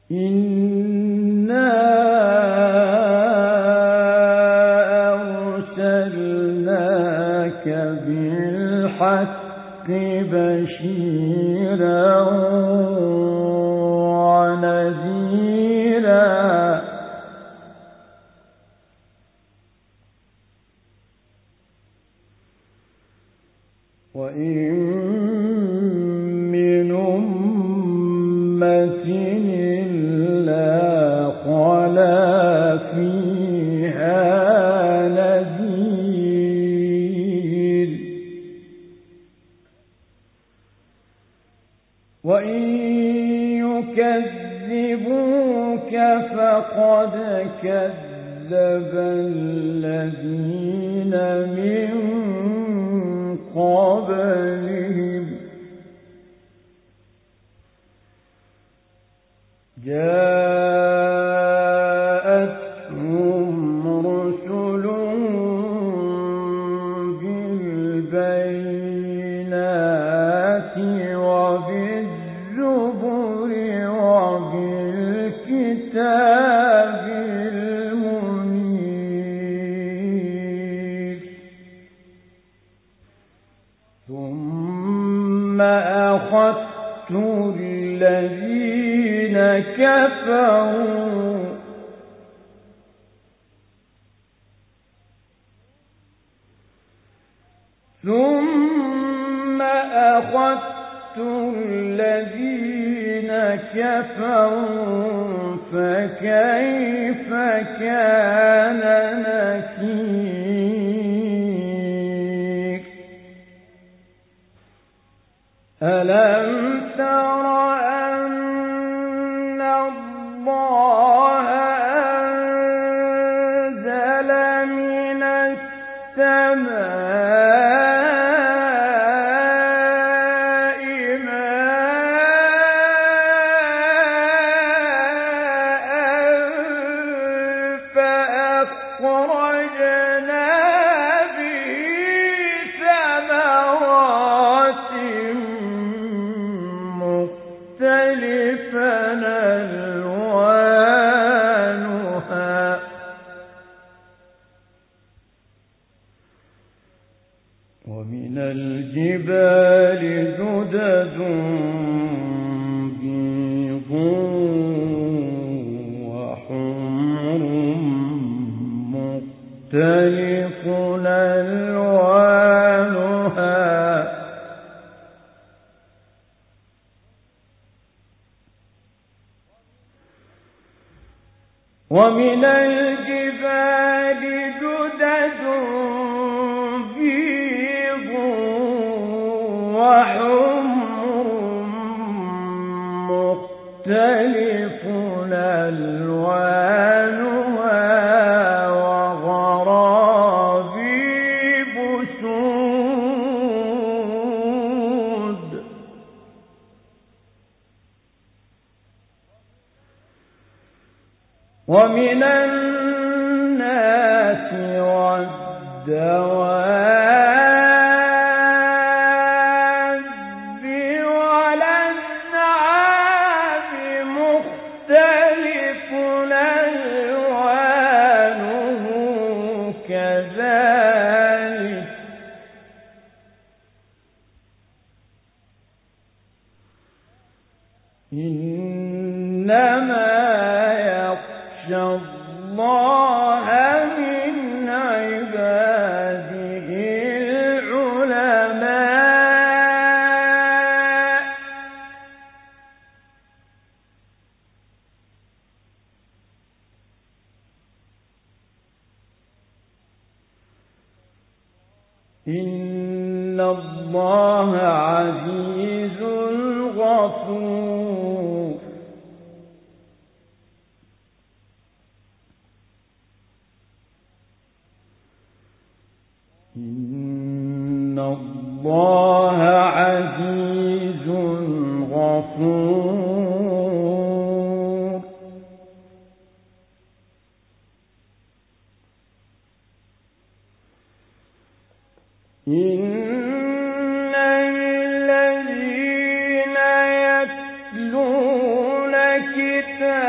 إنا أرسلناك بالحق بشيرا ونذيرا وإن من أمة إلا خلا فيها نذير وإن يكذبوك فقد كذب الذين من قبلهم جاءتهم رسلهم بالبينات وبالزبر وبالكتاب المنير ثم أخذت الذين كفروا فكيف كان نكير ألم تر أن الله أنزل من السماء ماء فأخرجنا به ثمرات مختلفا ألوانها ومن الجبال جدد بيض وحمر مختلف ألوانها ومن الجبال جدد بيض وحمر مختلف ألوانها وغرابيب سود ومن الناس والدواب والأنعام مختلف ألوانه كذلك إنما الله من عباده العلماء إن الله عزيز غفور إن الله عزيز غفور إن الذين يتلون كتاب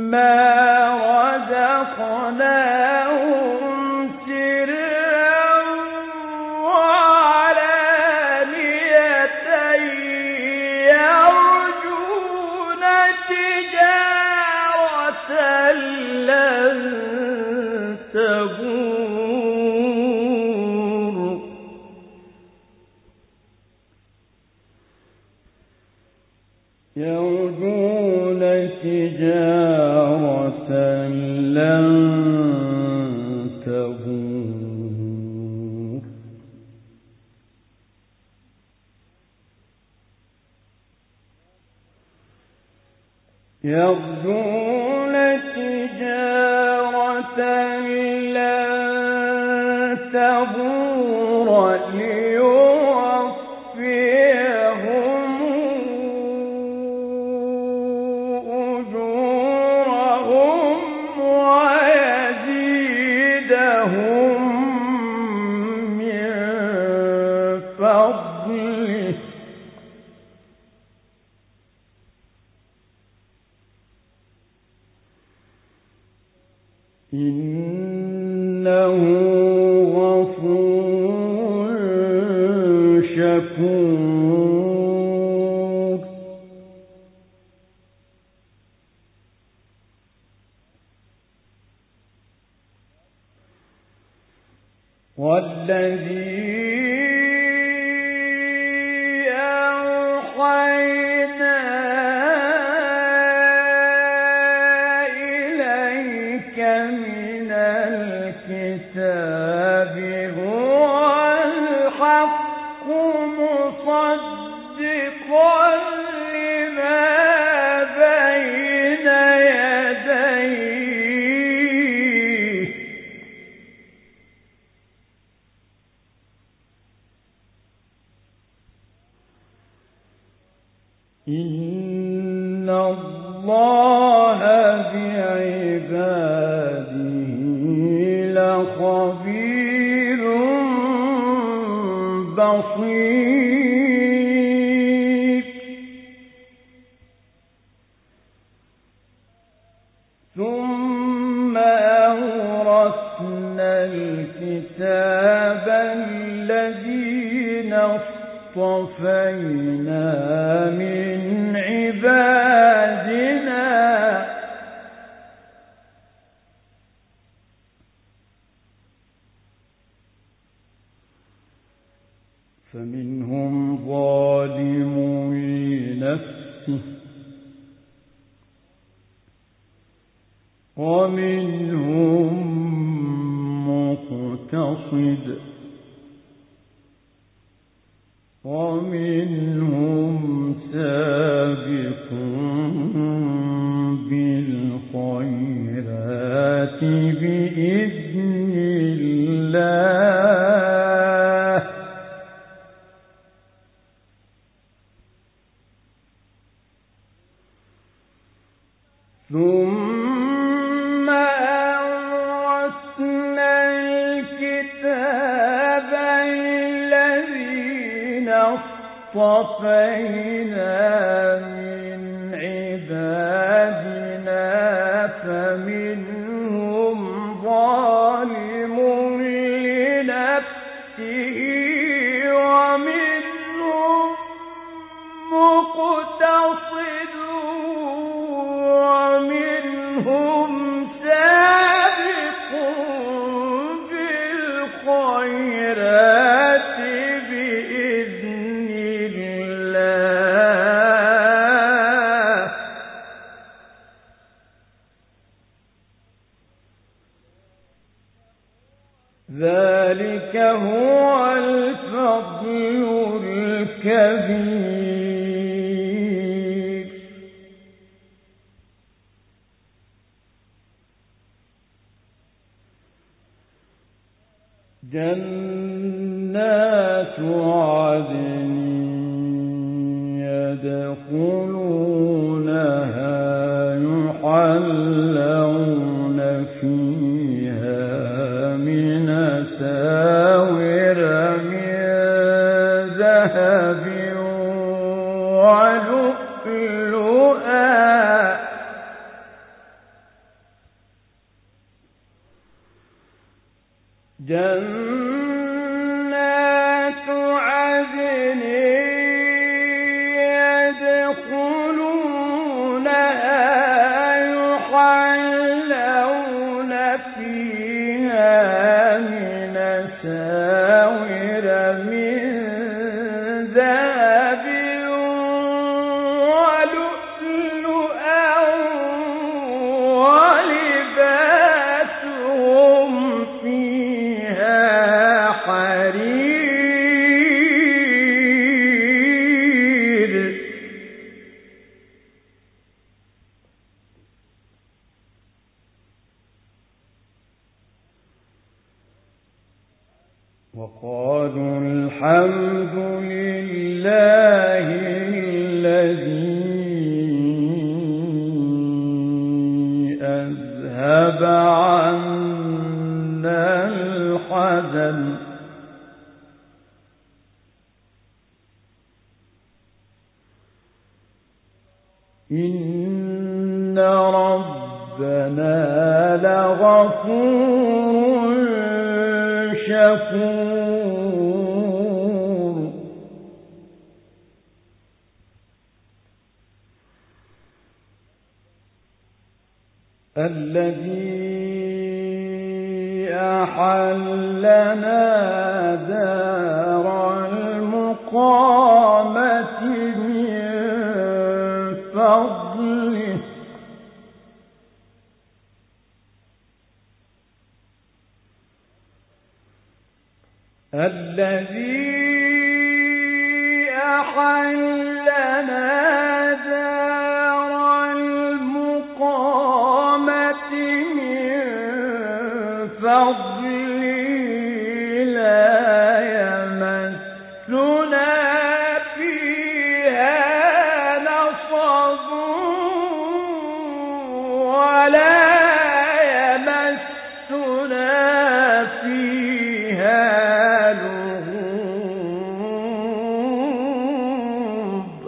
رزقناهم سرا وعلانية يرجون تجارة لن تبور يرجون تجارة لن تبور يرجون تجارة لن تبور ليوفيهم أجورهم ويزيدهم من فضله إنه غفور شكور والذي أوحينا إليك من الكتاب هو الحق مصدقا لما بين يديه إن الله بعباده لخبير بصير ثم أورثنا الكتاب الذين اصطفينا من عبادنا فمنهم ظالم لنفسه ومنهم مقتصد ومنهم سابق بالخيرات بإذن الله ثم أورثنا الكتاب الذين اصطفينا من عبادنا فمنهم ظالم لنفسه ومنهم مقتصد ومنهم سابق بالخيرات بإذن الله ذلك هو الفضل الكبير جنات عدن يدخلونها يحلون فيها من أساور من ذهب ولؤلؤا جنات عدن يدخلونها يحلون فيها من أساور من ذهب ولؤلؤا ولباسهم فيها حرير. وقالوا الحمد لله الذي أذهب عنا الحزن إن ربنا لغفور شكور. الذي أحلنا دار المقامة من فضله الذي أحلنا دار المقامة من فضله لا يمسنا فيها نصب ولا يمسنا فيها لغوب.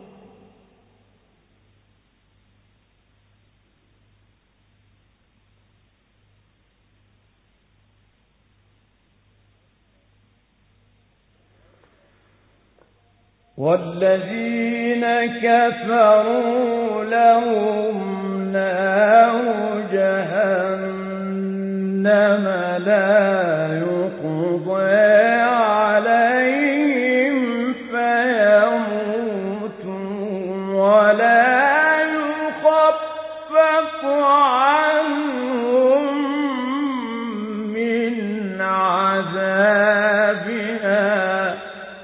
والذين كفروا لهم نار جهنم لا يقضى عليهم فيموتوا ولا يخفف عنهم من عذابها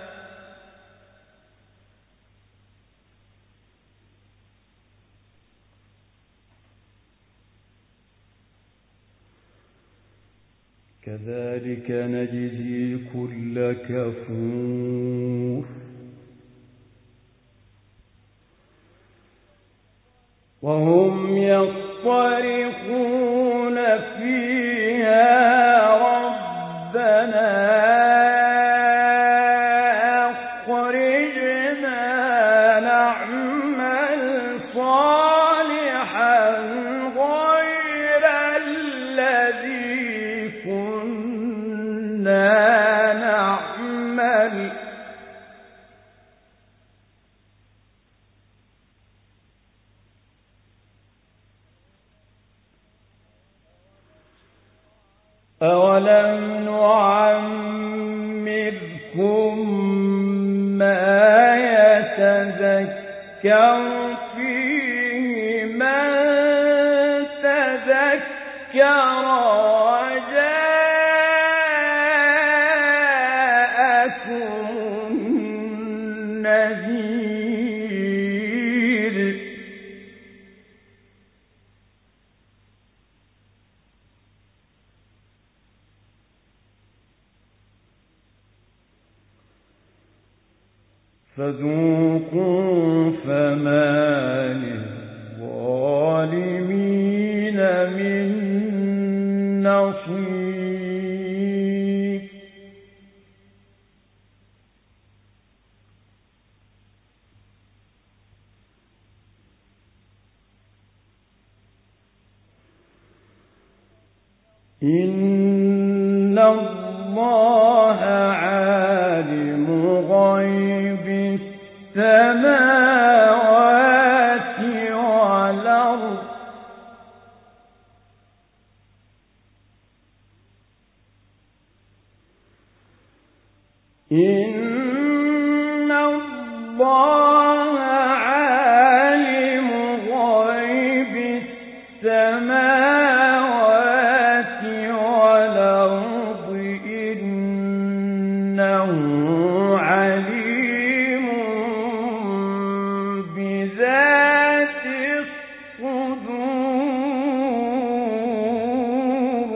كذلك نجزي كل كفور. وهم يصطرخون فيها ربنا أخرجنا نعمل صالحا غير الذي كنا نعمل أولم نعمركم ما يتذكر فيه من تذكر وجاءكم النذير. فذوقوا فما للظالمين من نصير. إن الله عالم غيب السماوات والأرض إن الله عالم غيب السماوات والأرض إنه عليم بذات الصدور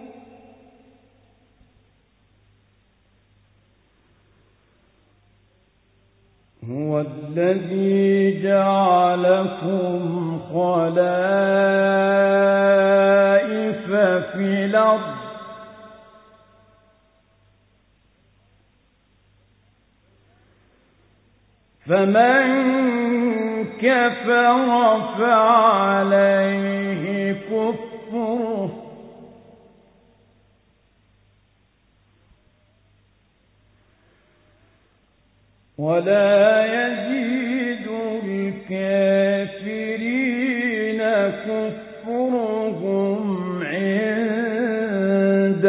هو الذي جعلكم خلائف في الأرض فمن كفر فعليه كفره ولا يزيد الكافرين كفرهم عند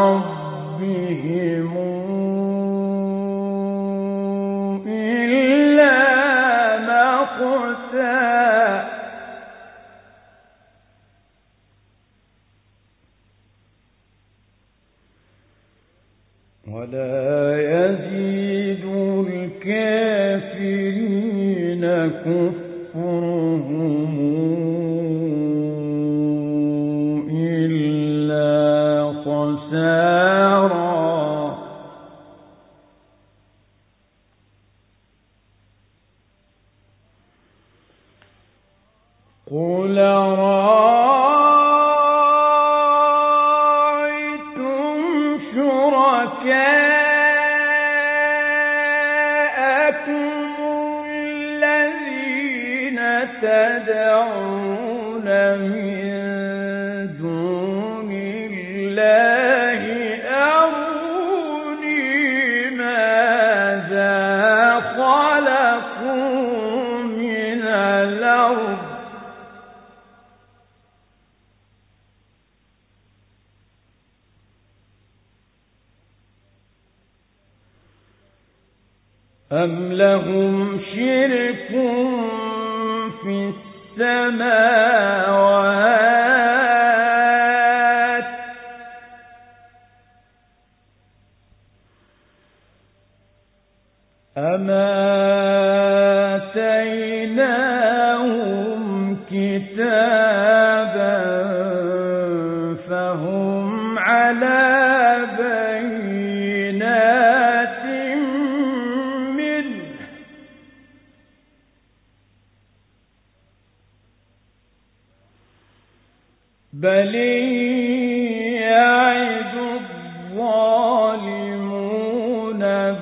ربهم إلا مقتا ولا يزيد الكافرين كفرهم إلا خسارا قل رأيتم شركاءكم الذين تدعون من دون الله أروني ماذا خلقوا من الأرض أم لهم شرك في السماوات أم آتيناهم كتابا فهم على بينات منه بل يعد الظالمون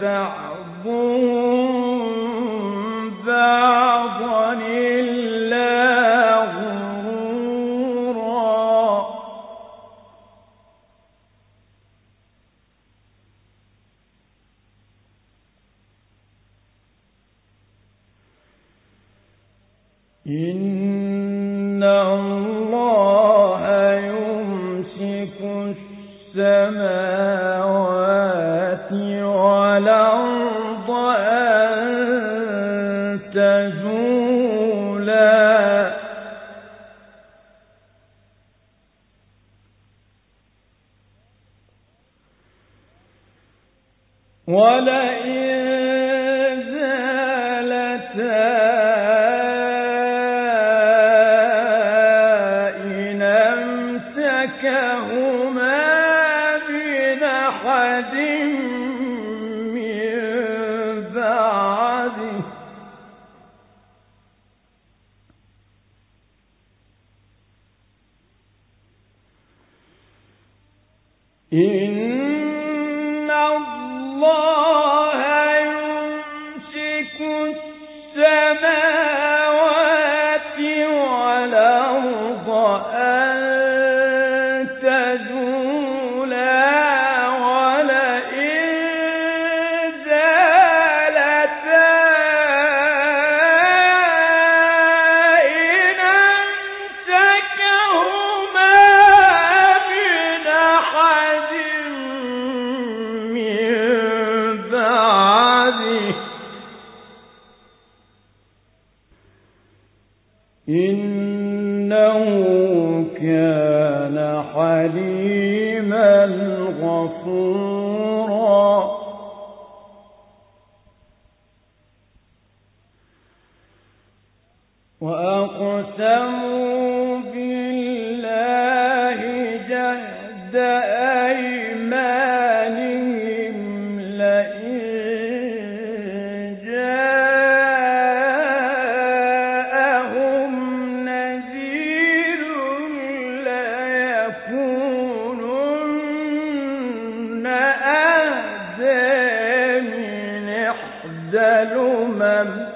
بعضهم بعضا إلا غرورا إن الله يمسك السماوات والأرض أن تزولا ولئن زالتا كهما من أحد من بعده إن الله يمسك السماوات والأرض أن تزولا إنه كان حليما غفورا وأقسموا بالله جهد أيمانهم لئن جاءهم نذير ليكونن أهدى من إحدى الأمم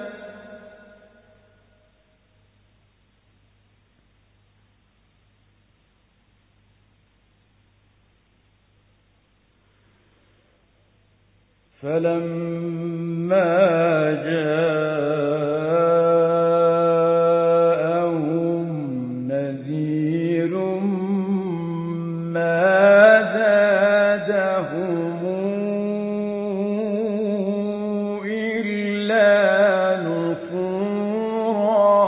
فلما جاءهم نذير ما زادهم إلا نفورا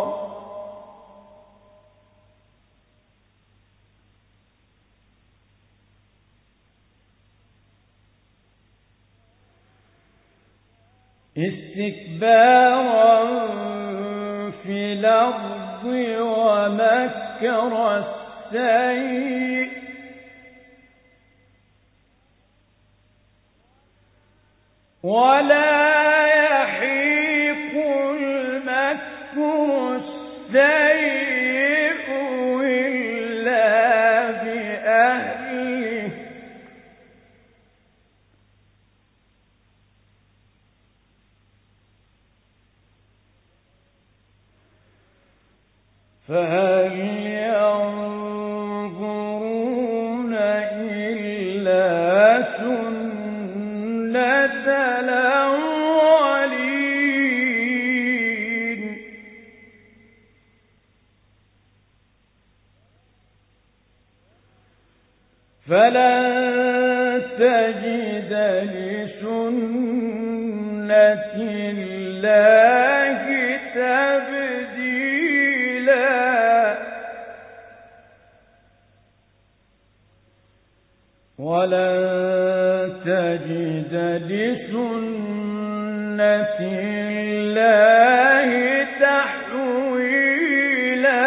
استكبارا في الأرض ومكر السيء ولا يحيق المكر السيء إلا بأهله فهل ينظرون إلا سنة الأولين فلن تجد لسنة الله تبديلا ولن تجد لسنة الله تحويلا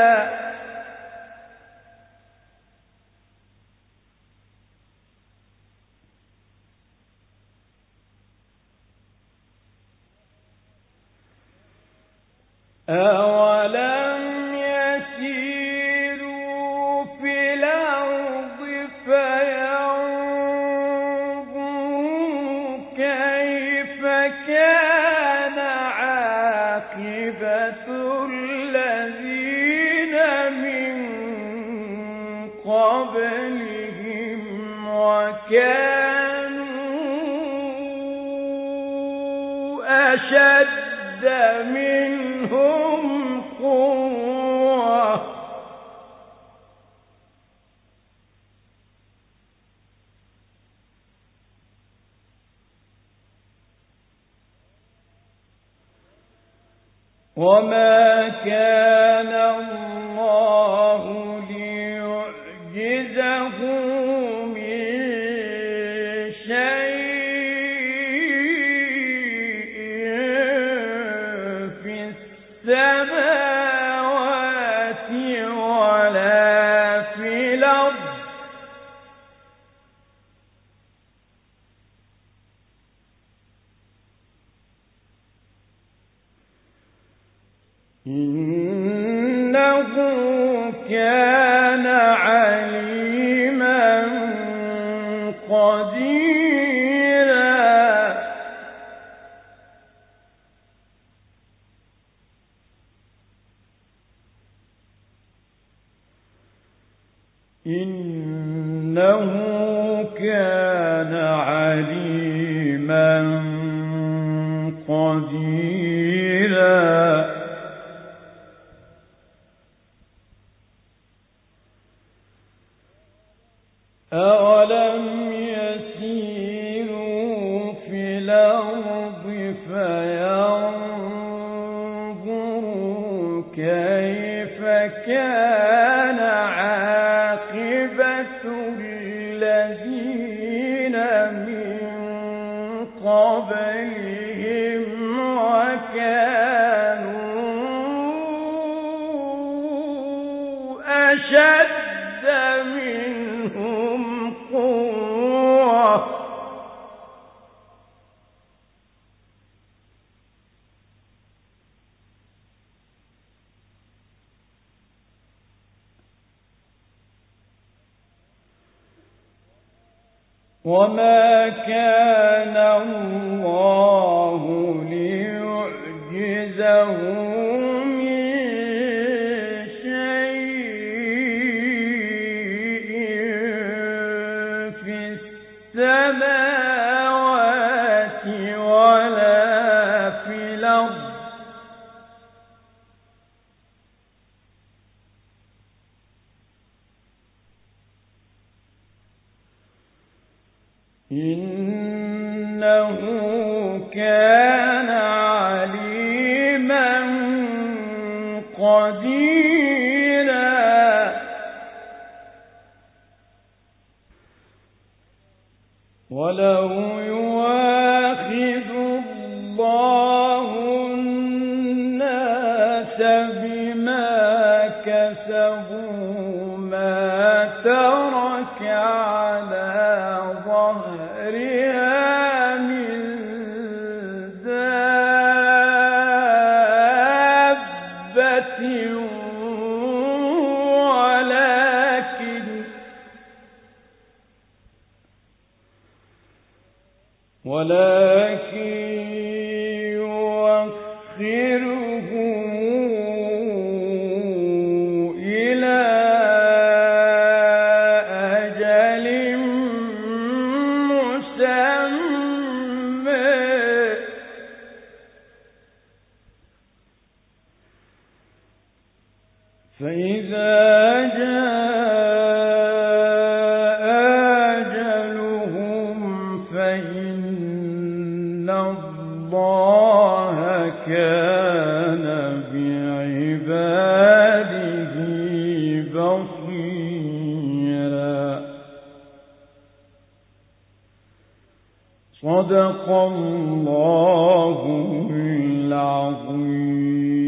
أولم يسيروا في الأرض فينظروا كيف كان عاقبة الذين من قبلهم وكانوا أشد منهم قوة وما كان الله ليعجزه من شيء في السماوات ولا في الأرض إنه كان عليما قديرا إنه كان عليما قديرا أولم يسيروا في الأرض فينظروا كيف كان عاقبة الذين من قبلهم وكانوا أشد منهم قوة وما كان الله ليعجزه من شيء في السماوات ولا في الأرض إنه كان عليما قديرا ولو يواخذ الله الناس بما كسبوا ما ترك على ظهرها من دابة ولكن يؤخرهم إلى أجل مسمى فإذا جاء أجلهم فإن الله كان بعباده بصيرا. صدق الله العظيم.